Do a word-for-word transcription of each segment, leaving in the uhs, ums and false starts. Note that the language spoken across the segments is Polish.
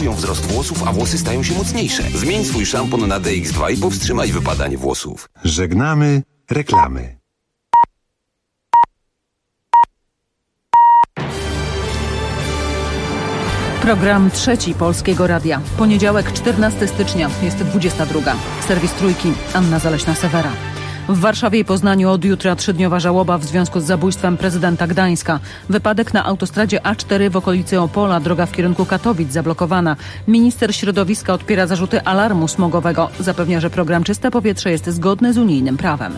Wzrost włosów, a włosy stają się mocniejsze. Zmień swój szampon na D X dwa i powstrzymaj wypadanie włosów. Żegnamy reklamy. Program trzeci Polskiego Radia. Poniedziałek, czternastego stycznia, jest dwudziesta druga. Serwis Trójki, Anna Zaleśna-Sewera. W Warszawie i Poznaniu od jutra trzydniowa żałoba w związku z zabójstwem prezydenta Gdańska. Wypadek na autostradzie A cztery w okolicy Opola, droga w kierunku Katowic zablokowana. Minister środowiska odpiera zarzuty alarmu smogowego. Zapewnia, że program Czyste Powietrze jest zgodny z unijnym prawem.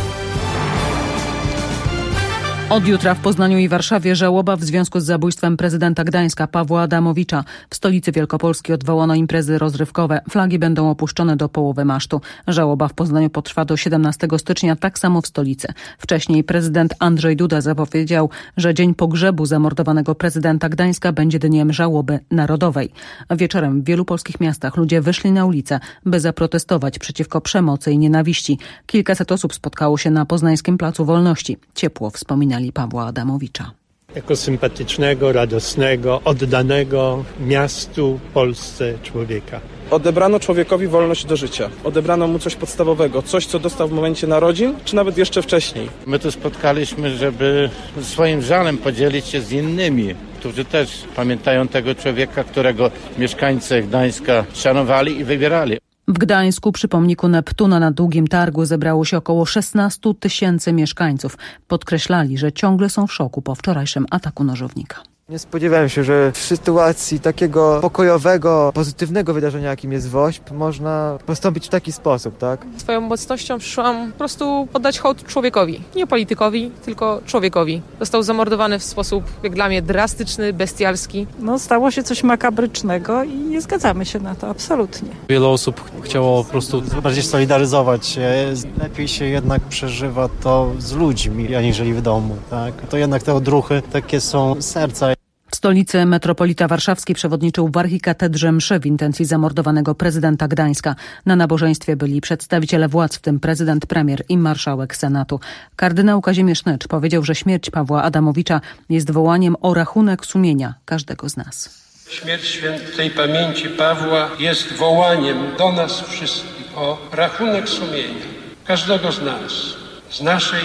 Od jutra w Poznaniu i Warszawie żałoba w związku z zabójstwem prezydenta Gdańska Pawła Adamowicza. W stolicy Wielkopolski odwołano imprezy rozrywkowe. Flagi będą opuszczone do połowy masztu. Żałoba w Poznaniu potrwa do siedemnastego stycznia, tak samo w stolicy. Wcześniej prezydent Andrzej Duda zapowiedział, że dzień pogrzebu zamordowanego prezydenta Gdańska będzie dniem żałoby narodowej. Wieczorem w wielu polskich miastach ludzie wyszli na ulicę, by zaprotestować przeciwko przemocy i nienawiści. Kilkaset osób spotkało się na poznańskim Placu Wolności. Ciepło wspominali Pawła Adamowicza. Jako sympatycznego, radosnego, oddanego miastu, Polsce człowieka. Odebrano człowiekowi wolność do życia. Odebrano mu coś podstawowego, coś, co dostał w momencie narodzin, czy nawet jeszcze wcześniej. My tu spotkaliśmy, żeby swoim żalem podzielić się z innymi, którzy też pamiętają tego człowieka, którego mieszkańcy Gdańska szanowali i wybierali. W Gdańsku przy pomniku Neptuna na Długim Targu zebrało się około szesnaście tysięcy mieszkańców. Podkreślali, że ciągle są w szoku po wczorajszym ataku nożownika. Nie spodziewałem się, że w sytuacji takiego pokojowego, pozytywnego wydarzenia, jakim jest WOŚP, można postąpić w taki sposób, tak? Swoją mocnością przyszłam po prostu oddać hołd człowiekowi. Nie politykowi, tylko człowiekowi. Został zamordowany w sposób, jak dla mnie, drastyczny, bestialski. No, stało się coś makabrycznego i nie zgadzamy się na to, absolutnie. Wiele osób chciało po prostu bardziej solidaryzować się. Lepiej się jednak przeżywa to z ludźmi, aniżeli w domu, tak? To jednak te odruchy takie są serca. W stolicy metropolita warszawski przewodniczył w archikatedrze mszy w intencji zamordowanego prezydenta Gdańska. Na nabożeństwie byli przedstawiciele władz, w tym prezydent, premier i marszałek Senatu. Kardynał Kazimierz Nycz powiedział, że śmierć Pawła Adamowicza jest wołaniem o rachunek sumienia każdego z nas. Śmierć świętej pamięci Pawła jest wołaniem do nas wszystkich o rachunek sumienia każdego z nas, z naszej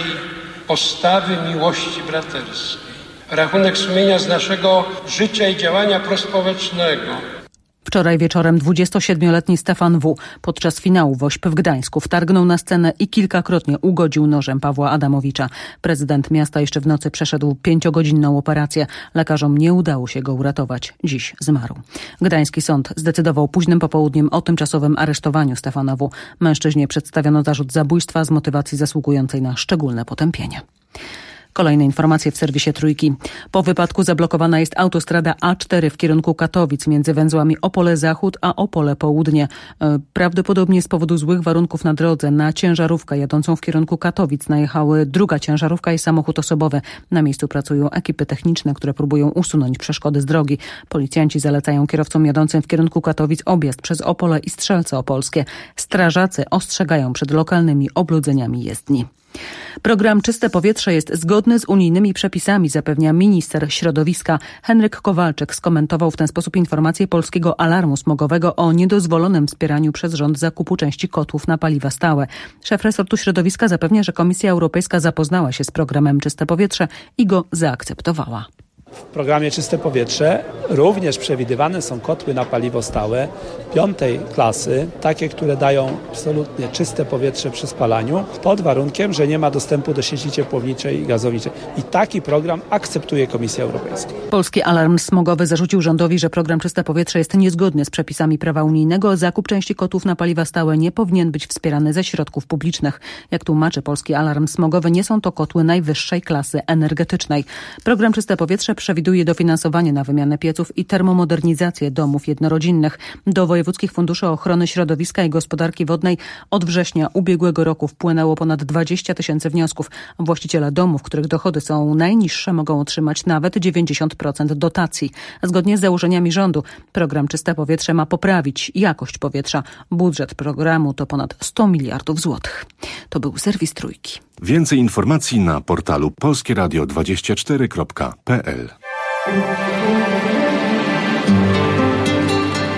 postawy miłości braterskiej. Rachunek sumienia z naszego życia i działania prospołecznego. Wczoraj wieczorem dwudziestosiedmioletni Stefan W. podczas finału WOŚP w Gdańsku wtargnął na scenę i kilkakrotnie ugodził nożem Pawła Adamowicza. Prezydent miasta jeszcze w nocy przeszedł pięciogodzinną operację. Lekarzom nie udało się go uratować. Dziś zmarł. Gdański sąd zdecydował późnym popołudniem o tymczasowym aresztowaniu Stefana W. Mężczyźnie przedstawiono zarzut zabójstwa z motywacji zasługującej na szczególne potępienie. Kolejne informacje w serwisie Trójki. Po wypadku zablokowana jest autostrada A cztery w kierunku Katowic między węzłami Opole Zachód a Opole Południe. Prawdopodobnie z powodu złych warunków na drodze na ciężarówkę jadącą w kierunku Katowic najechały druga ciężarówka i samochód osobowy. Na miejscu pracują ekipy techniczne, które próbują usunąć przeszkody z drogi. Policjanci zalecają kierowcom jadącym w kierunku Katowic objazd przez Opole i Strzelce Opolskie. Strażacy ostrzegają przed lokalnymi obludzeniami jezdni. Program Czyste Powietrze jest zgodny z unijnymi przepisami, zapewnia minister środowiska. Henryk Kowalczyk skomentował w ten sposób informację polskiego alarmu smogowego o niedozwolonym wspieraniu przez rząd zakupu części kotłów na paliwa stałe. Szef resortu środowiska zapewnia, że Komisja Europejska zapoznała się z programem Czyste Powietrze i go zaakceptowała. W programie Czyste Powietrze również przewidywane są kotły na paliwo stałe piątej klasy, takie, które dają absolutnie czyste powietrze przy spalaniu, pod warunkiem, że nie ma dostępu do sieci ciepłowniczej i gazowniczej. I taki program akceptuje Komisja Europejska. Polski Alarm Smogowy zarzucił rządowi, że program Czyste Powietrze jest niezgodny z przepisami prawa unijnego. Zakup części kotłów na paliwa stałe nie powinien być wspierany ze środków publicznych. Jak tłumaczy Polski Alarm Smogowy, nie są to kotły najwyższej klasy energetycznej. Program Czyste Powietrze przewiduje dofinansowanie na wymianę pieców i termomodernizację domów jednorodzinnych. Do wojewódzkich funduszy ochrony środowiska i gospodarki wodnej od września ubiegłego roku wpłynęło ponad dwadzieścia tysięcy wniosków. Właściciele domów, których dochody są najniższe, mogą otrzymać nawet dziewięćdziesiąt procent dotacji. Zgodnie z założeniami rządu program Czyste Powietrze ma poprawić jakość powietrza. Budżet programu to ponad sto miliardów złotych. To był serwis Trójki. Więcej informacji na portalu polskie radio dwadzieścia cztery kropka p l.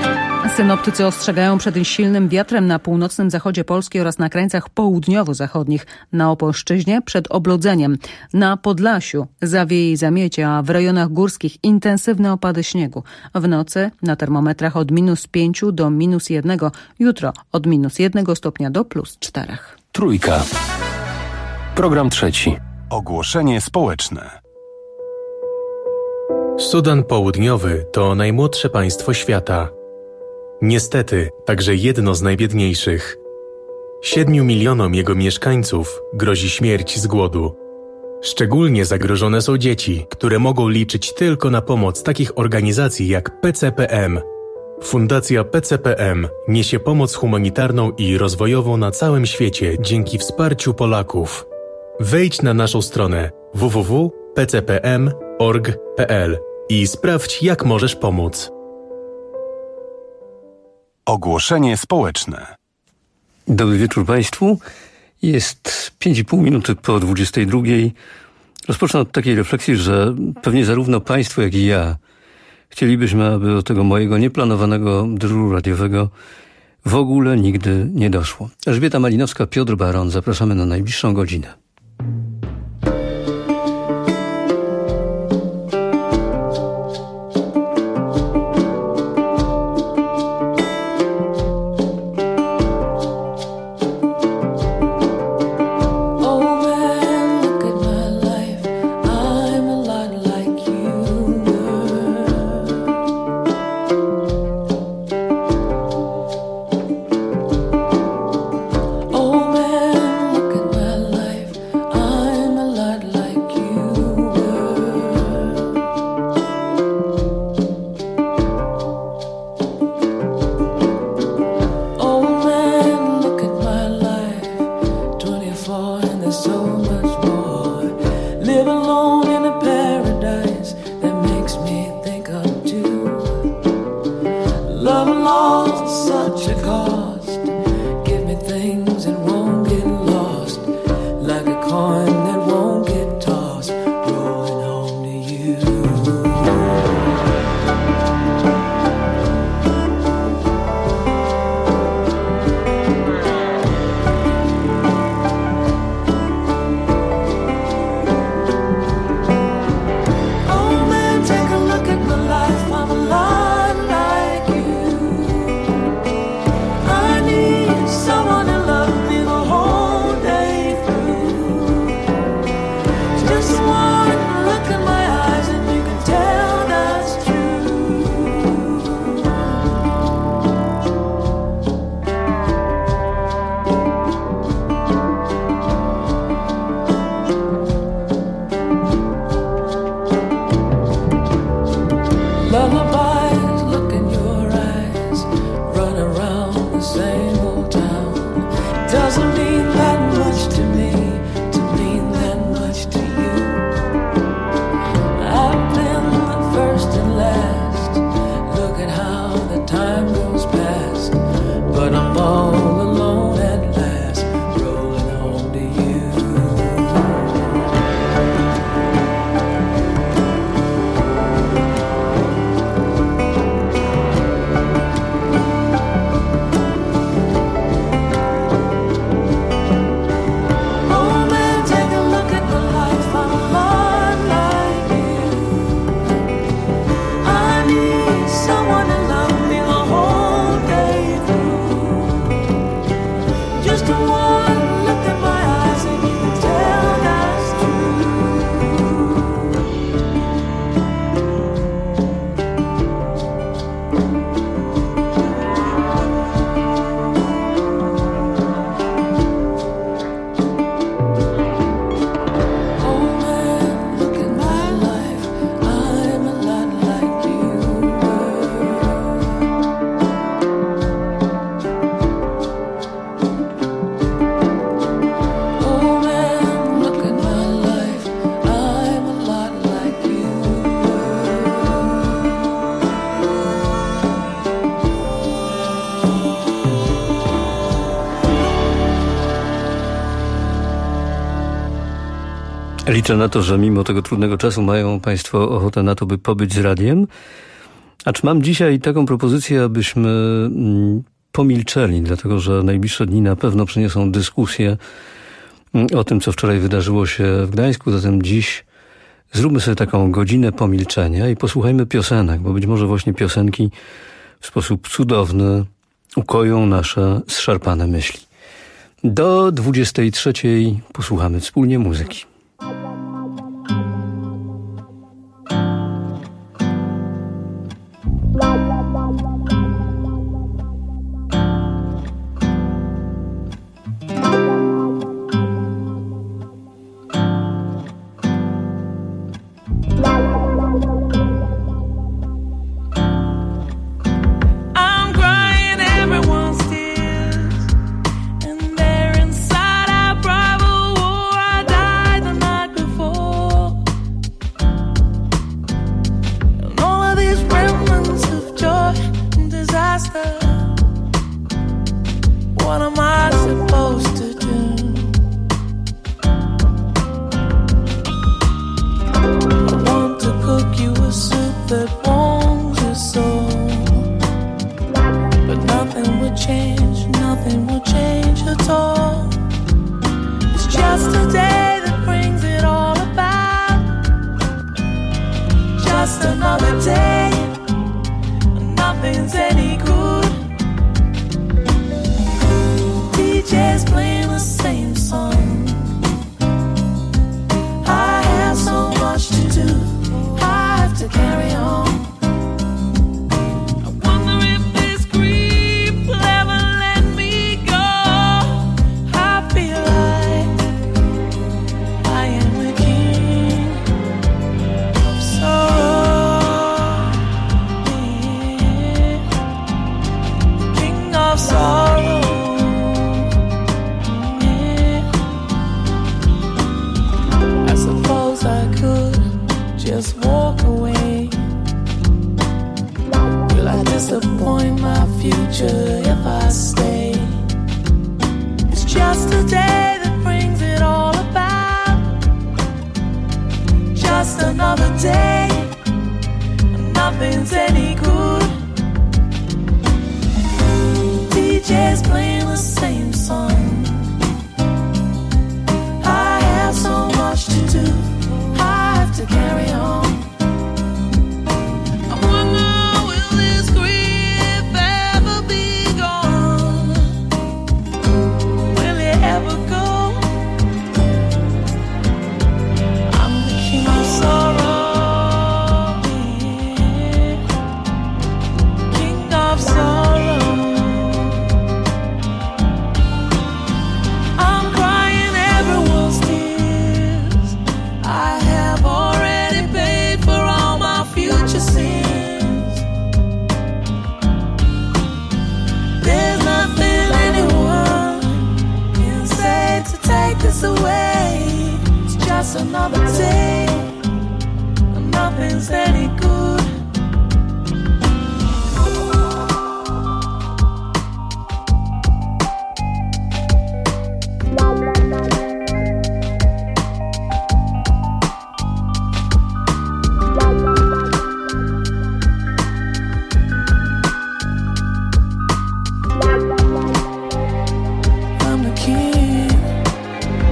Synoptycy ostrzegają przed silnym wiatrem na północnym zachodzie Polski oraz na krańcach południowo-zachodnich, na Opolszczyźnie przed oblodzeniem. Na Podlasiu zawieje i zamiecie, a w rejonach górskich intensywne opady śniegu. W nocy na termometrach od minus pięciu do minus jednego, jutro od minus jednego stopnia do plus czterech. Trójka. Program trzeci. Ogłoszenie społeczne. Sudan Południowy to najmłodsze państwo świata. Niestety, także jedno z najbiedniejszych. Siedmiu milionom jego mieszkańców grozi śmierć z głodu. Szczególnie zagrożone są dzieci, które mogą liczyć tylko na pomoc takich organizacji jak P C P M. Fundacja P C P M niesie pomoc humanitarną i rozwojową na całym świecie dzięki wsparciu Polaków. Wejdź na naszą stronę w w w kropka p c p m kropka org kropka p l i sprawdź, jak możesz pomóc. Ogłoszenie społeczne. Dobry wieczór Państwu. Jest pięć i pół minuty po dwudziestej drugiej. Rozpocznę od takiej refleksji, że pewnie zarówno Państwo, jak i ja chcielibyśmy, aby do tego mojego nieplanowanego dyżuru radiowego w ogóle nigdy nie doszło. Elżbieta Malinowska, Piotr Baron. Zapraszamy na najbliższą godzinę. Liczę na to, że mimo tego trudnego czasu mają Państwo ochotę na to, by pobyć z radiem. Acz mam dzisiaj taką propozycję, abyśmy pomilczeli, dlatego że najbliższe dni na pewno przyniosą dyskusję o tym, co wczoraj wydarzyło się w Gdańsku. Zatem dziś zróbmy sobie taką godzinę pomilczenia i posłuchajmy piosenek, bo być może właśnie piosenki w sposób cudowny ukoją nasze zszarpane myśli. Do dwudziestej trzeciej posłuchamy wspólnie muzyki.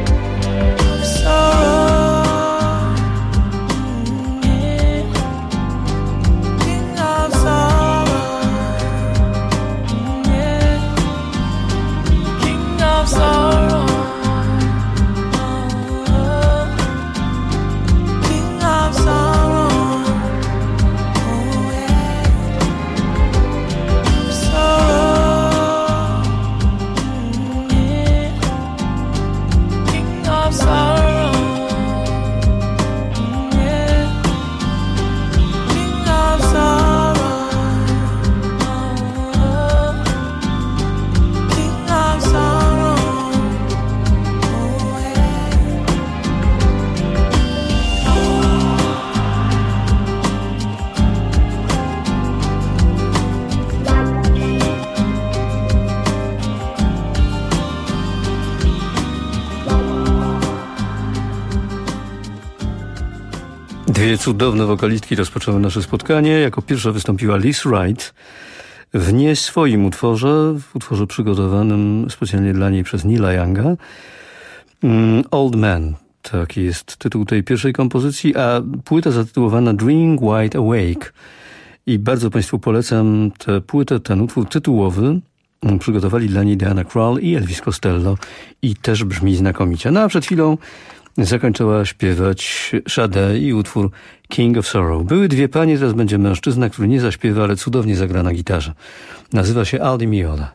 Sorrow, yeah. Dwie cudowne wokalistki rozpoczęły nasze spotkanie. Jako pierwsza wystąpiła Liz Wright w nie swoim utworze, w utworze przygotowanym specjalnie dla niej przez Neila Younga. Old Man, taki jest tytuł tej pierwszej kompozycji, a płyta zatytułowana Dreaming Wide Awake. I bardzo Państwu polecam tę płytę, ten utwór tytułowy. Przygotowali dla niej Diana Krall i Elvis Costello i też brzmi znakomicie. No a przed chwilą zakończyła śpiewać Sade i utwór King of Sorrow. Były dwie panie, teraz będzie mężczyzna, który nie zaśpiewa, ale cudownie zagra na gitarze. Nazywa się Aldi Meola.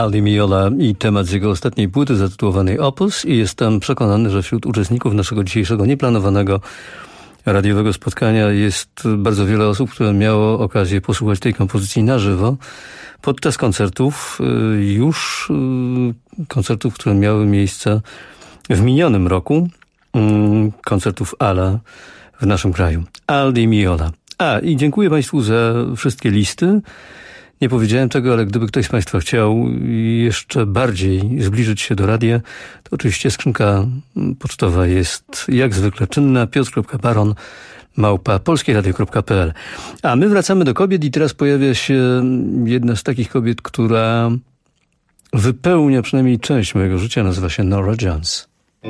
Al Di Meola i temat z jego ostatniej płyty zatytułowanej Opus i jestem przekonany, że wśród uczestników naszego dzisiejszego nieplanowanego radiowego spotkania jest bardzo wiele osób, które miało okazję posłuchać tej kompozycji na żywo podczas koncertów, już koncertów, które miały miejsce w minionym roku, koncertów Ala w naszym kraju. Al Di Meola. A, i dziękuję Państwu za wszystkie listy. Nie powiedziałem tego, ale gdyby ktoś z Państwa chciał jeszcze bardziej zbliżyć się do radia, to oczywiście skrzynka pocztowa jest jak zwykle czynna. piotr kropka baron małpa polskieradio kropka p l. A my wracamy do kobiet i teraz pojawia się jedna z takich kobiet, która wypełnia przynajmniej część mojego życia. Nazywa się Norah Jones.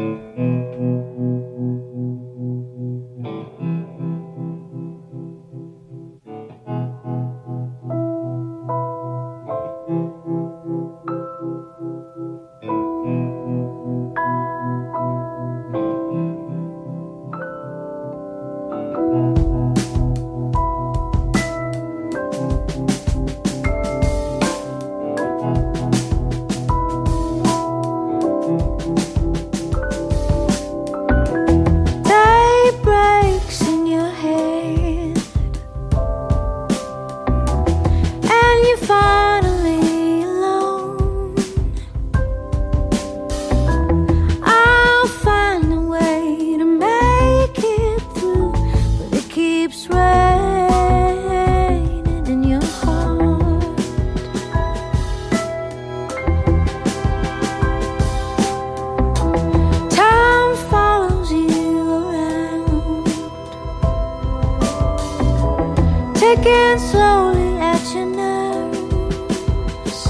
Picking slowly at your nerves.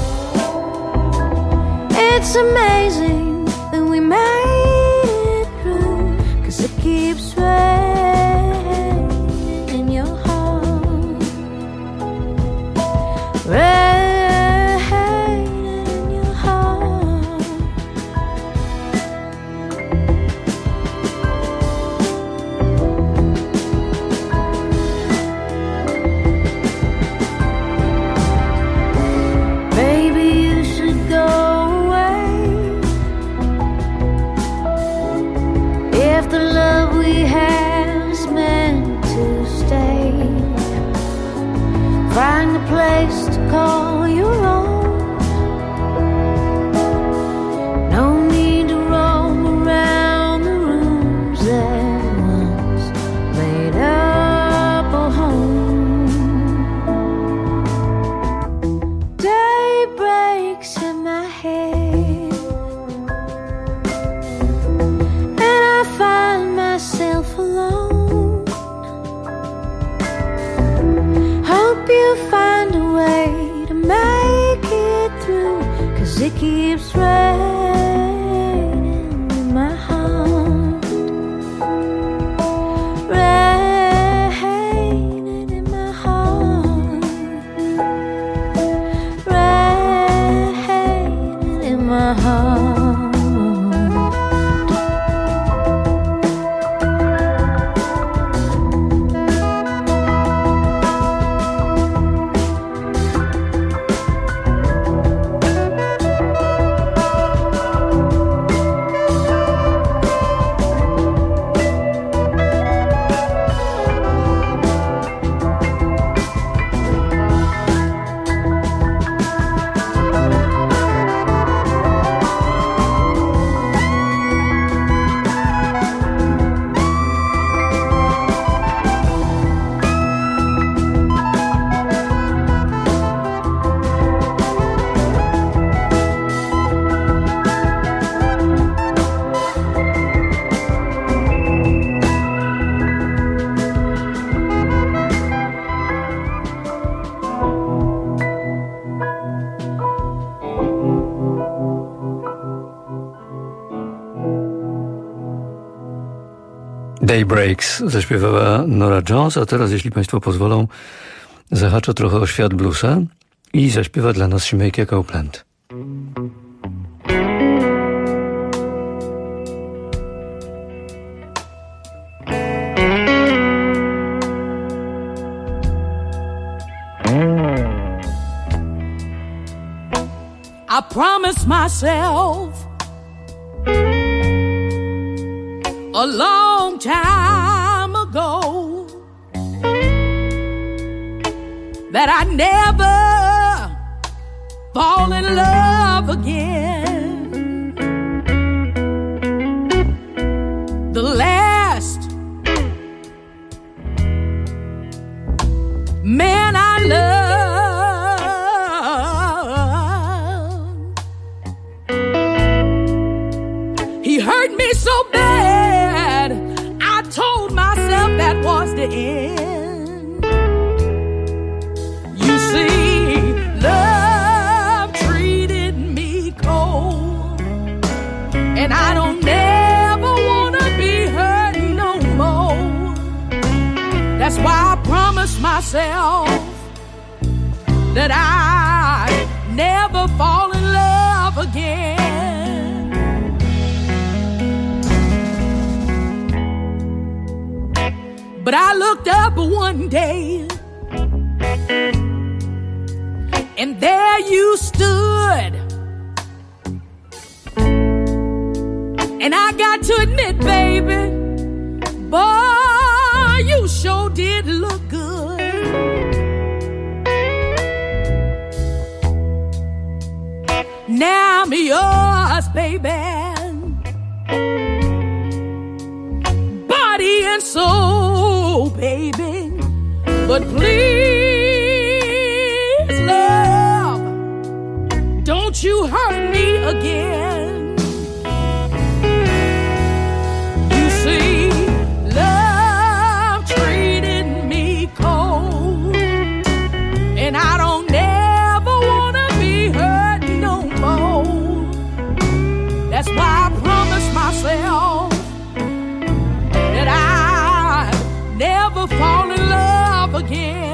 It's amazing that we made it through, 'cause it keeps raining in your heart, raining in your heart. Find a place to call your own. No need to roam around the rooms that once made up a home. Day breaks in my head, and I find myself alone. Hope you find a way to make it through, 'cause it keeps raining in my heart, raining in my heart, raining in my heart. Daybreaks zaśpiewała Norah Jones, a teraz, jeśli Państwo pozwolą, zahaczę trochę o świat bluesa i zaśpiewa dla nas Shemekia Copeland. promised myself a long time ago that I'd never fall in love again. The last man I loved, he hurt me so bad, I told myself that was the end. You see, love treated me cold, and I don't never want to be hurt no more. That's why I promised myself that I'd never fall in love again. But I looked up one day, and there you stood. And I got to admit, baby, boy, you sure did look good. Now I'm yours, baby, body and soul, baby. But please, love, don't you hurt me again. You see, love treated me cold, and I don't never want to be hurt no more. That's why I promised myself that I'd never fall in love again.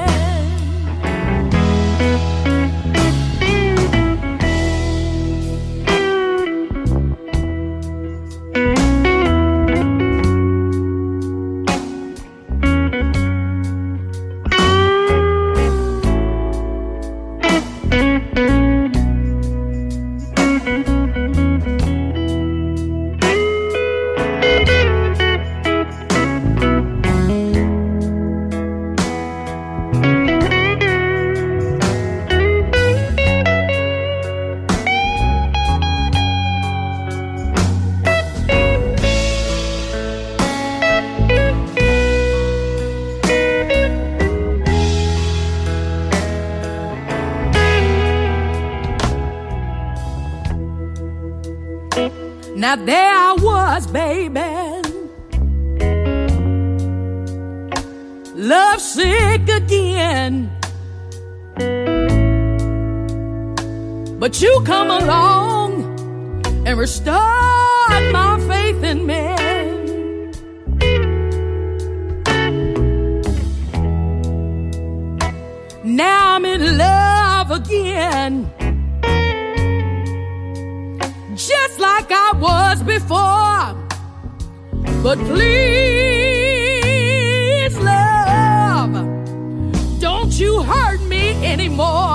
Now there I was, baby, love sick again. But you come along and restored my faith in men. Now I'm in love again, just like I was before. But please, love, don't you hurt me anymore.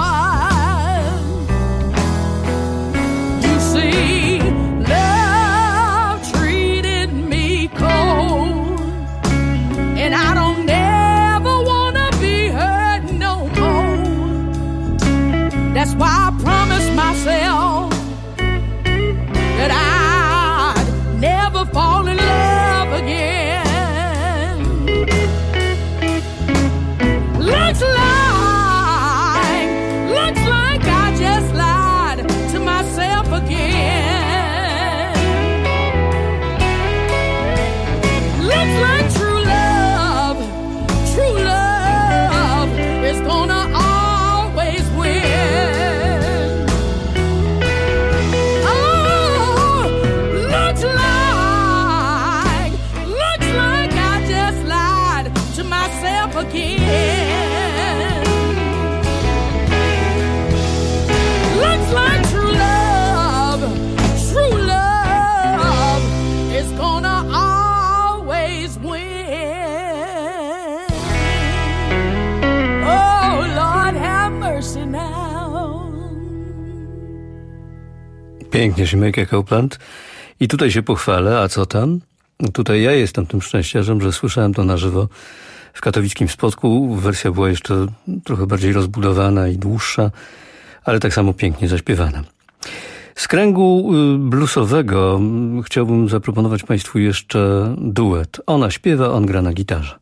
You see, love treated me cold, and I don't never want to be hurt no more. That's why I promised myself that I'd never fall in love again. Looks like, looks like I just lied to myself again. Looks like true love, true love is gonna always win. Oh, looks like, looks like I just lied to myself again. Looks like true love, true love is gonna always win. Oh, Lord, have mercy now. Pięknie, Jamaica Copeland. I tutaj się pochwalę, a co tam? Tutaj ja jestem tym szczęściarzem, że słyszałem to na żywo w katowickim Spodku. Wersja była jeszcze trochę bardziej rozbudowana i dłuższa, ale tak samo pięknie zaśpiewana. Z kręgu bluesowego chciałbym zaproponować Państwu jeszcze duet. Ona śpiewa, on gra na gitarze.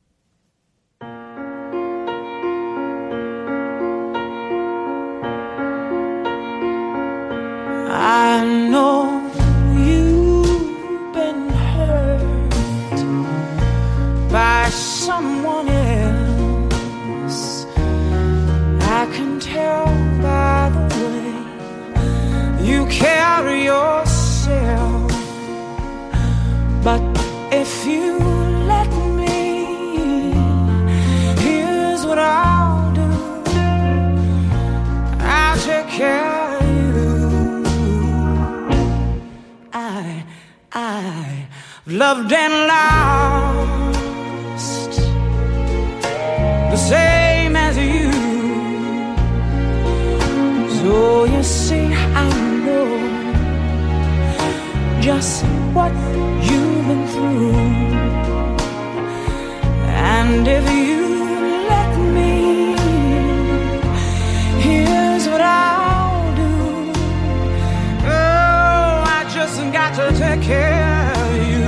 I know you've been hurt by someone else. I can tell by the way you carry yourself. But if you let me, here's what I'll do. I'll take care of you. I, I've loved and lost the same as you. So you see, I know just what you've been through. And if you let me, here's what I'll do. Oh, I just got to take care of you.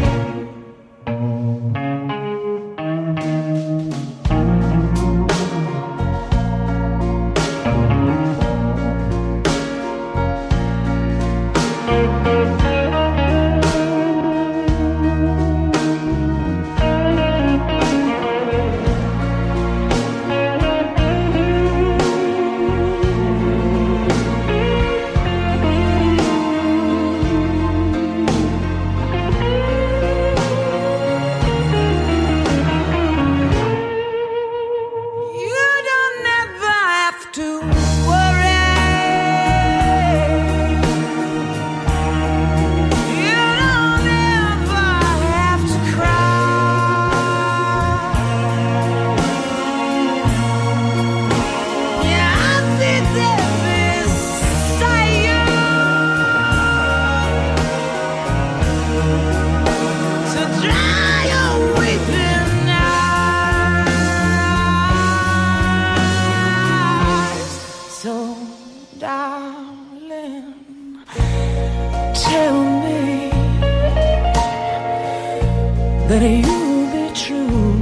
That you'll be true.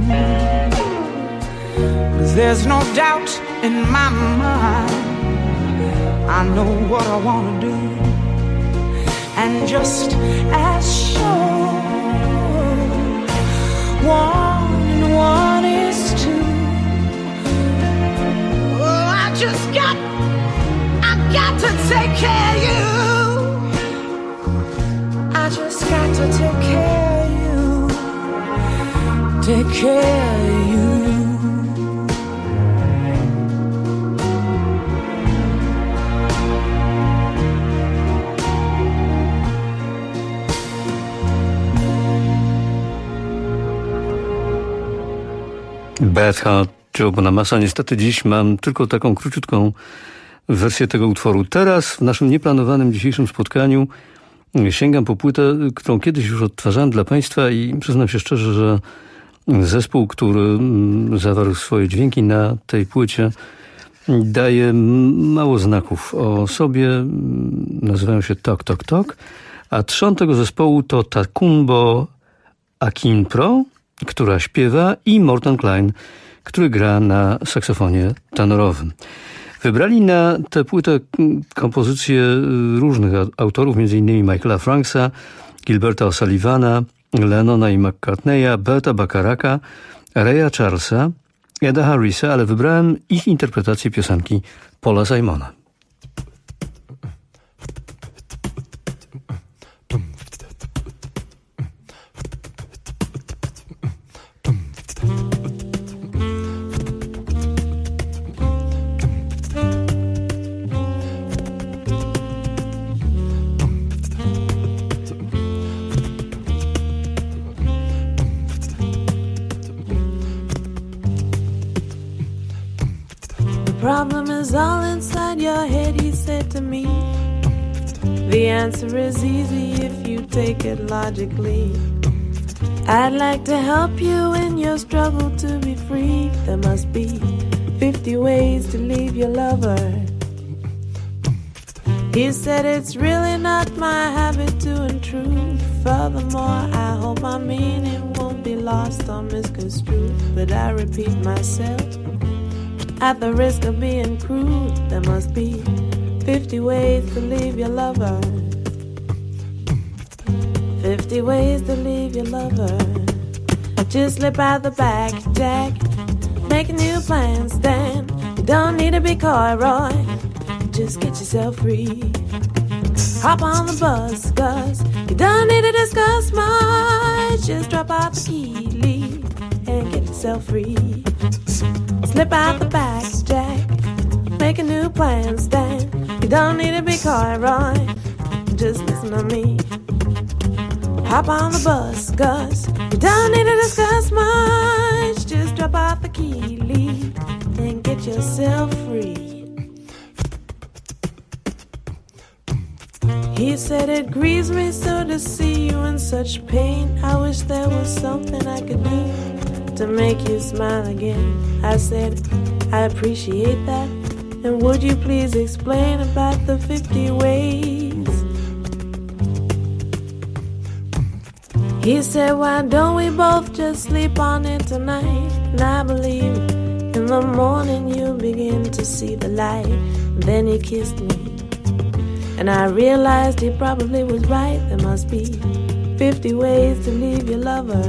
There's no doubt in my mind. I know what I want to do. And just as sure, one and one is two. Oh, I just got, I got to take care of you. I just got to take care of you. Take care of you. Bad Heart Joe Bonamassa. Niestety dziś mam tylko taką króciutką wersję tego utworu. Teraz w naszym nieplanowanym dzisiejszym spotkaniu sięgam po płytę, którą kiedyś już odtwarzałem dla Państwa i przyznam się szczerze, że zespół, który zawarł swoje dźwięki na tej płycie, daje mało znaków o sobie. Nazywają się Tok Tok Tok, a trzon tego zespołu to Takumbo Akinpro, która śpiewa, i Morton Klein, który gra na saksofonie tenorowym. Wybrali na tę płytę kompozycje różnych autorów, między innymi Michaela Franksa, Gilberta O'Sullivana, Lennona i McCartneya, Berta Bacharaka, Raya Charlesa, Eda Harrisa, ale wybrałem ich interpretację piosenki Paula Simona. Problem is all inside your head, he said to me. The answer is easy if you take it logically. I'd like to help you in your struggle to be free. There must be fifty ways to leave your lover. He said it's really not my habit to intrude. Furthermore, I hope my meaning won't be lost or misconstrued. But I repeat myself, at the risk of being crude, there must be fifty ways to leave your lover. Fifty ways to leave your lover. Just slip out the back, Jack. Make a new plan, Stan. You don't need to be coy, Roy. Just get yourself free. Hop on the bus, cause you don't need to discuss much. Just drop out the key, leave, and get yourself free. Slip out the back, Jack. Make a new plan, Stan. You don't need to be coy, Roy. Just listen to me. Hop on the bus, cause you don't need to discuss much. Just drop out the key, leave, and get yourself free. He said it grieves me so to see you in such pain. I wish there was something I could do to make you smile again. I said, I appreciate that. And would you please explain about the fifty ways? He said, why don't we both just sleep on it tonight? And I believe in the morning you'll begin to see the light. And then he kissed me, and I realized he probably was right. There must be fifty ways to leave your lover.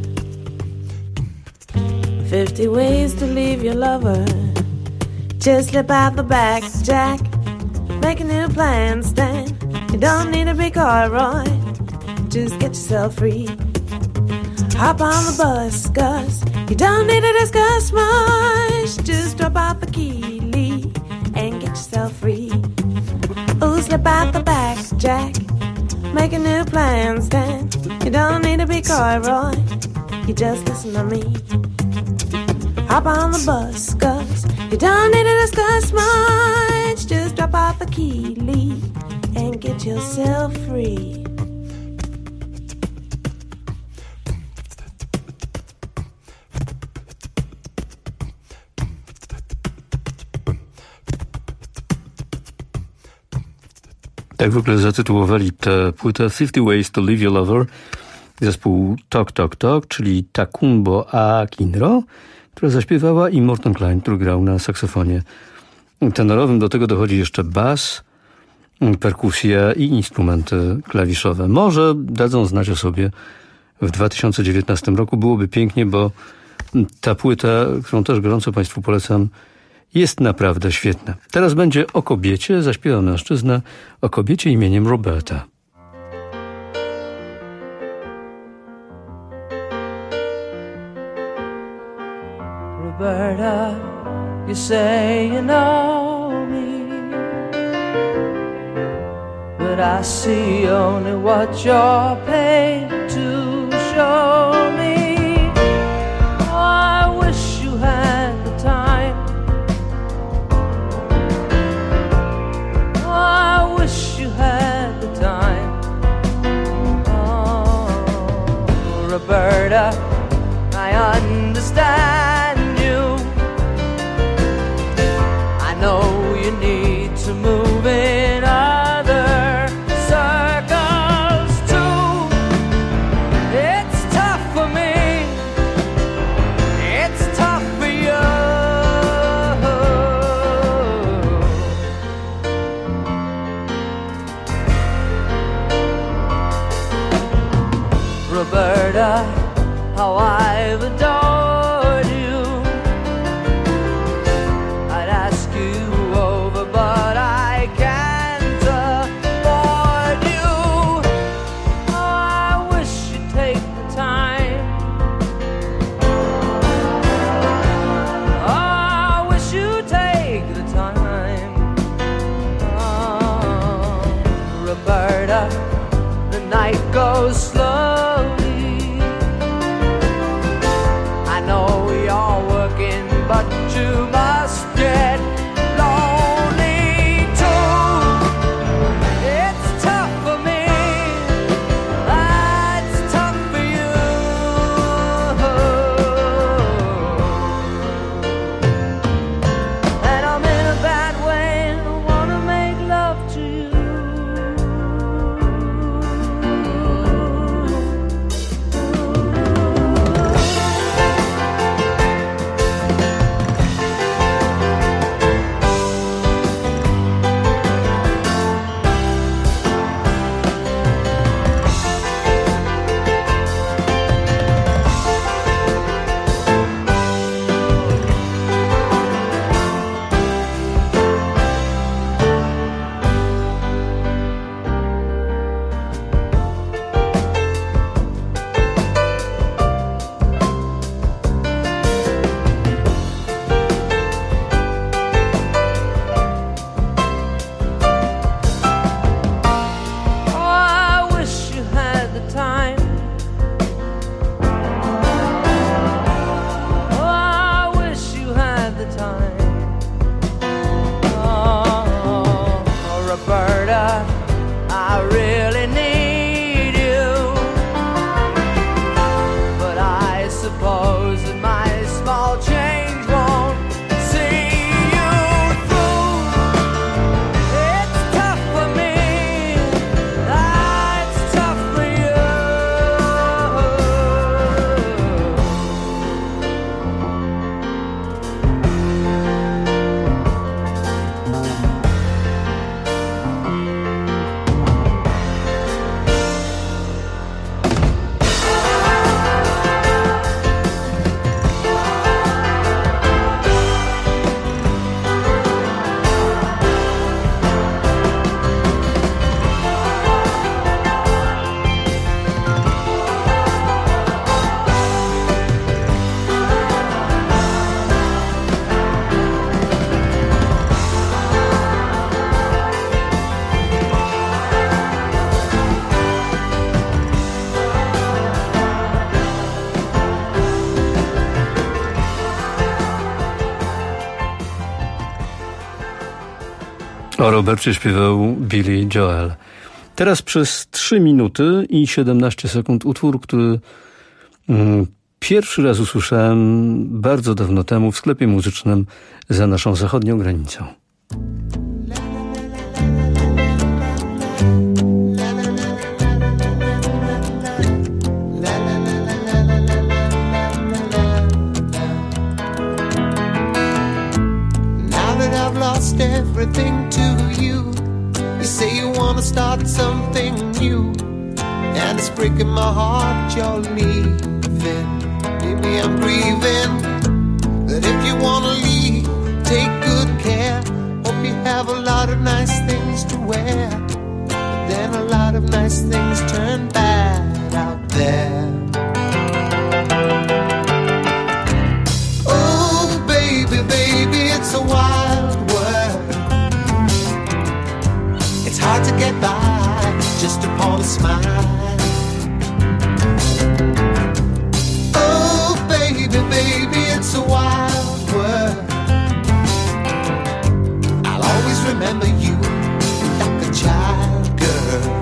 Fifty ways to leave your lover. Just slip out the back, Jack. Make a new plan, Stan. You don't need to be coy, Roy. Just get yourself free. Hop on the bus, cause you don't need to discuss much. Just drop out the key, leave, and get yourself free. Ooh, slip out the back, Jack. Make a new plan, Stan. You don't need to be coy, Roy. You just listen to me. Hop on the bus, cause you don't need to discuss much. Just drop out the key, leave, and get yourself free. Tak w ogóle zatytułowali tę płytę fifty Ways to Leave Your Lover zespół Tok Tok Tok, czyli Takumbo A. Kinro, która zaśpiewała, i Morton Klein, który grał na saksofonie tenorowym. Do tego dochodzi jeszcze bas, perkusja i instrumenty klawiszowe. Może dadzą znać o sobie w dwa tysiące dziewiętnastym roku. Byłoby pięknie, bo ta płyta, którą też gorąco Państwu polecam, jest naprawdę świetna. Teraz będzie o kobiecie, zaśpiewa mężczyzna, o kobiecie imieniem Roberta. Roberta, you say you know me, but I see only what you're paid to show me. Oh, I wish you had the time. Oh, I wish you had the time. Oh, Roberta, I understand. Know you need to move in other circles too. It's tough for me, it's tough for you. Roberta, how I've adored you. But I can't afford you. Oh, I wish you'd take the time. Oh, I wish you'd take the time. Oh, Roberta, the night goes slowly. I know you're working, but you must get lonely too. It's tough. O Robercie śpiewał Billy Joel. Teraz przez trzy minuty i siedemnaście sekund utwór, który mm, pierwszy raz usłyszałem bardzo dawno temu w sklepie muzycznym za naszą zachodnią granicą. Lost everything to you. You say you want to start something new, and it's breaking my heart you're leaving. Maybe I'm grieving, but if you want to leave, take good care. Hope you have a lot of nice things to wear, but then a lot of nice things turn bad out there. Oh baby, baby, it's a wild world. It's hard to get by just upon a smile. Oh baby, baby, it's a wild world. I'll always remember you like a child, girl.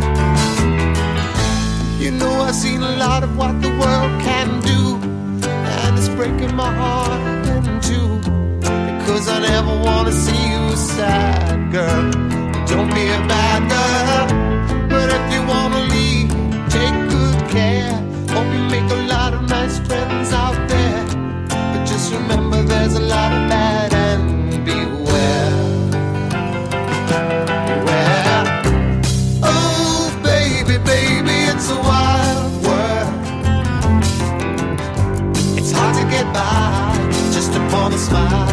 You know I've seen a lot of what the world can do, and it's breaking my heart in two, because I never want to see you sad, girl. Don't be a bad girl, but if you want to leave, take good care. Hope you make a lot of nice friends out there, but just remember there's a lot of bad, and beware. Beware. Oh baby, baby, it's a wild world. It's hard to get by just upon a smile.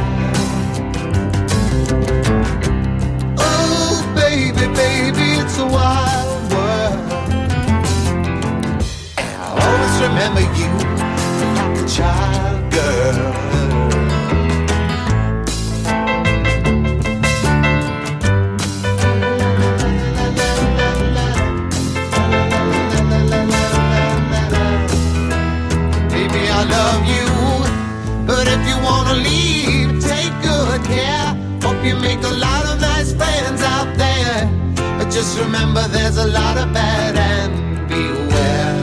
Oh baby, baby, it's a wild world. And I'll always remember you like a child, girl. Baby, I love you, but if you wanna leave, take good care. Hope you make a lot of nice friends out there, but just remember there's a lot of bad, and beware.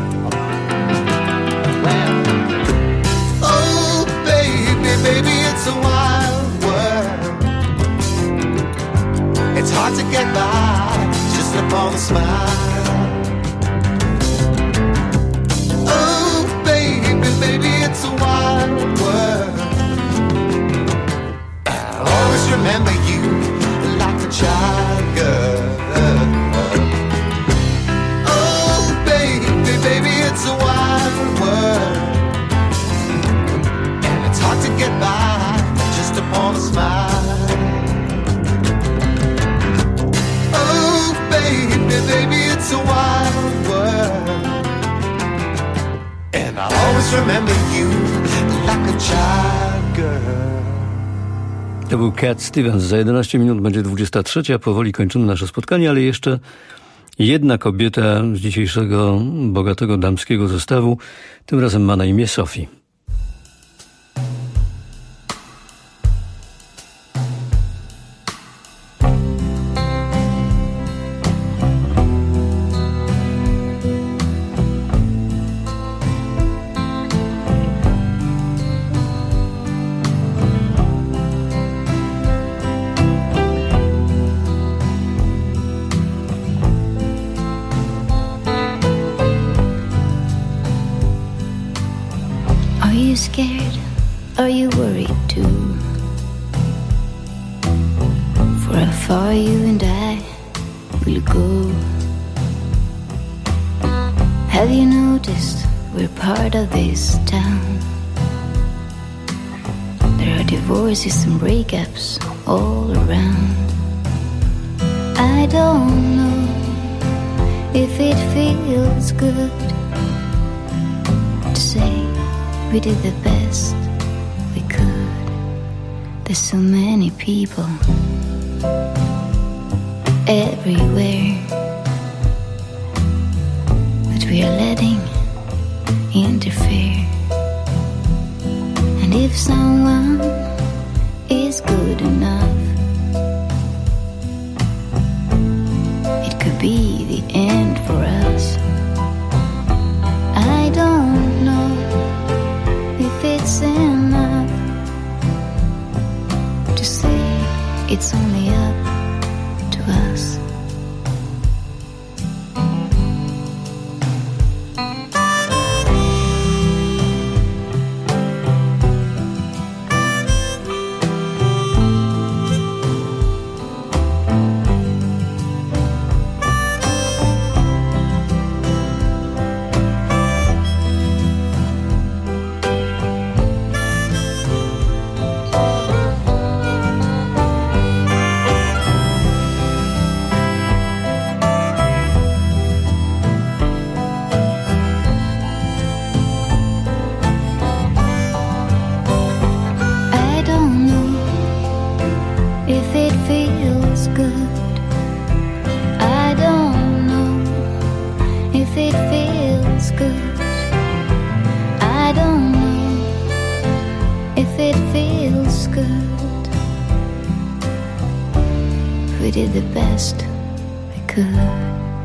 Well, oh baby, baby, it's a wild world. It's hard to get by just upon a smile. Oh baby, baby, it's a wild world. I'll always remember you like a child, girl. Oh baby, baby, it's a wild world, and it's hard to get by just upon a smile. Oh baby, baby, it's a wild world, and I'll always remember you like a child, girl. To był Cat Stevens. Za jedenaście minut będzie dwudziesta trzecia. Powoli kończymy nasze spotkanie, ale jeszcze jedna kobieta z dzisiejszego bogatego damskiego zestawu. Tym razem ma na imię Sophie. Scared? Are you worried too? For how far you and I will go? Have you noticed we're part of this town? There are divorces and breakups all around. I don't know if it feels good to say we did the best we could. There's so many people everywhere that we are letting interfere. And if someone is good enough, it's only up to us. We did the best we could.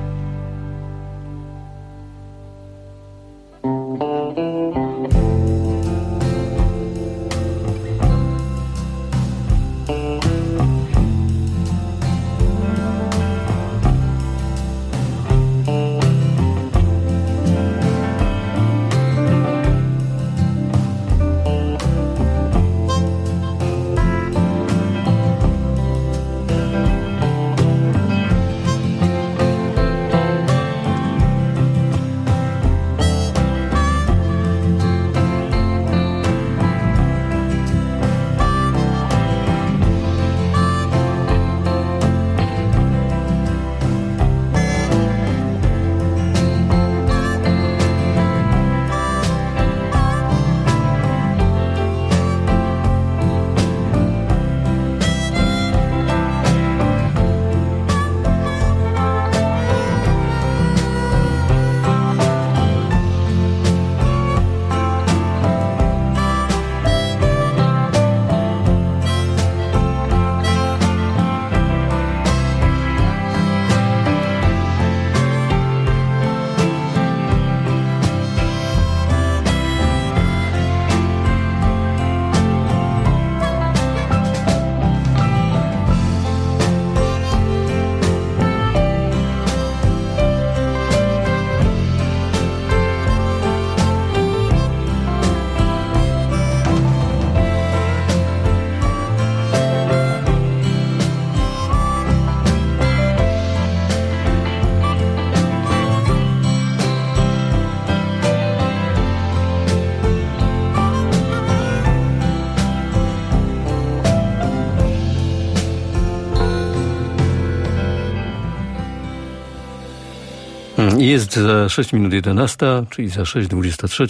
Jest za sześć minut jedenasta, czyli za sześć dwadzieścia trzy.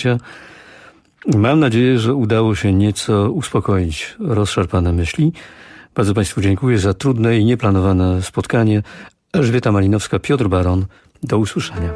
Mam nadzieję, że udało się nieco uspokoić rozszarpane myśli. Bardzo Państwu dziękuję za trudne i nieplanowane spotkanie. Elżbieta Malinowska, Piotr Baron. Do usłyszenia.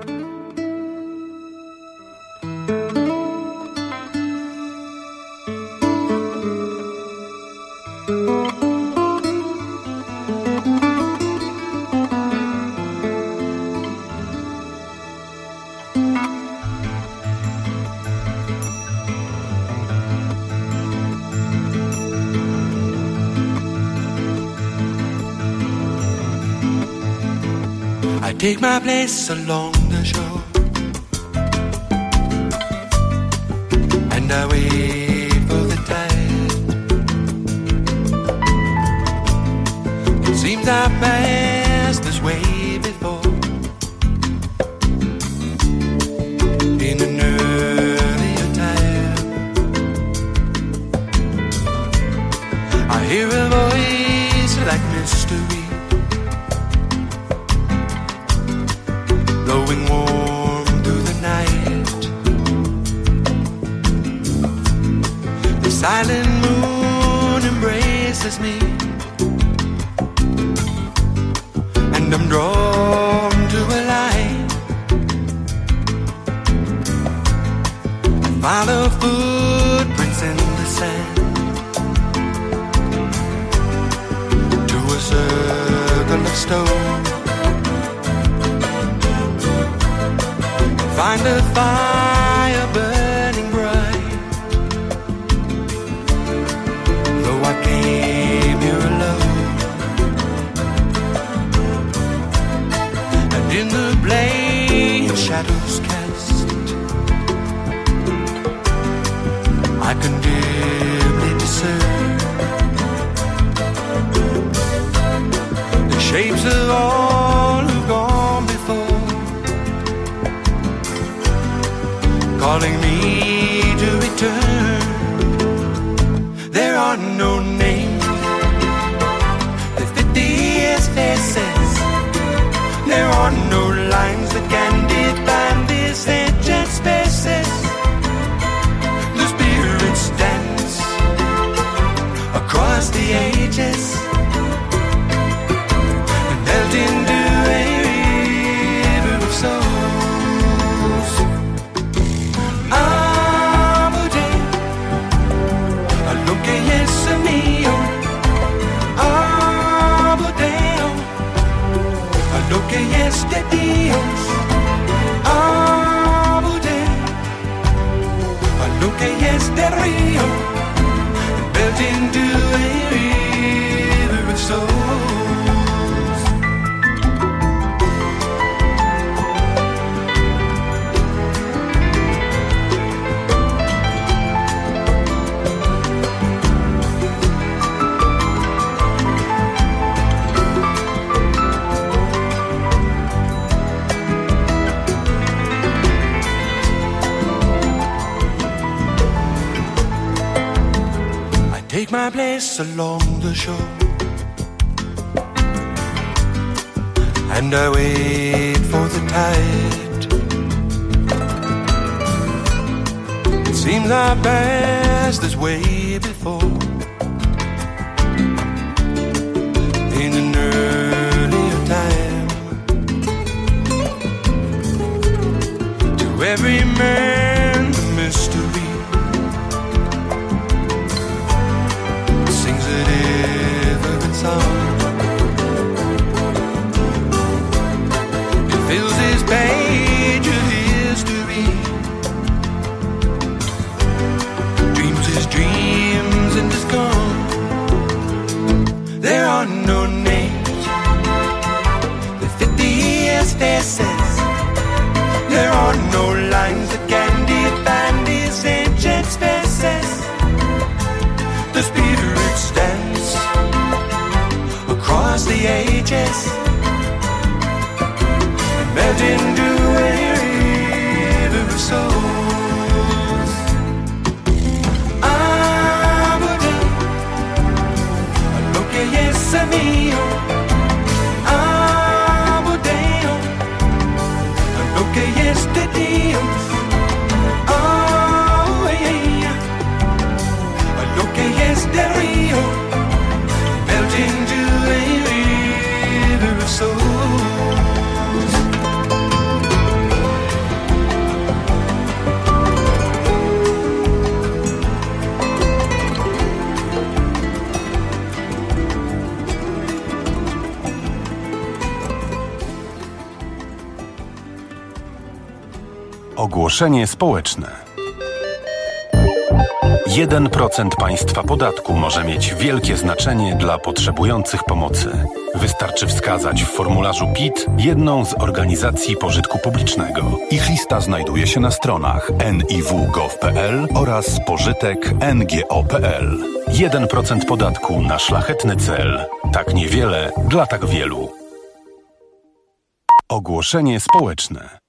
Take my place along the shore, and I wait for the tide. It seems I've passed this way before, in an earlier time. I hear a voice like mystery, blowing warm through the night. The silent moon embraces me, and I'm drawn to a light. I follow footprints in the sand to a circle of stone. Find a fire burning bright. Though I came here alone, shadows cast, I can dimly discern the shapes of all who've gone before, calling me to return. There are no names that fit these faces. There are no lines that can define these ancient spaces. The spirits dance across the ages and melt into a river of souls. Amore, lo que es mío. Amore, lo que es de Dios. Amore, lo que es de río, built into a river of souls. Take my place along the shore, and I wait for the tide. It seems I passed this way before, in an earlier time. To every man the mystery sings a different song. It fills his page of history, dreams his dreams and is gone. There are no names that fit these faces. There are no lines that can define these ancient spaces. The spirits dance across the ages and melt into a river of souls. Amore, lo que es mío. Amore, lo que es de Dios. Oh, yeah. Lo que es de río, melt into a river of souls. Ogłoszenie społeczne. jeden procent państwa podatku może mieć wielkie znaczenie dla potrzebujących pomocy. Wystarczy wskazać w formularzu P I T jedną z organizacji pożytku publicznego. Ich lista znajduje się na stronach en i w kropka gov kropka p l oraz pożytek kropka n g o kropka p l. jeden procent podatku na szlachetny cel. Tak niewiele dla tak wielu. Ogłoszenie społeczne.